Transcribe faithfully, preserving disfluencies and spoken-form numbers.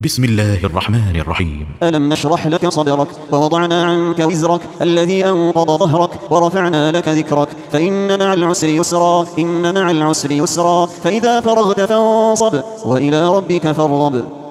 بسم الله الرحمن الرحيم. ألم نشرح لك صدرك ووضعنا عنك وزرك الذي أنقض ظهرك ورفعنا لك ذكرك فإن مع العسر يسرا إن مع العسر يسرا فإذا فرغت فانصب وإلى ربك فارغب.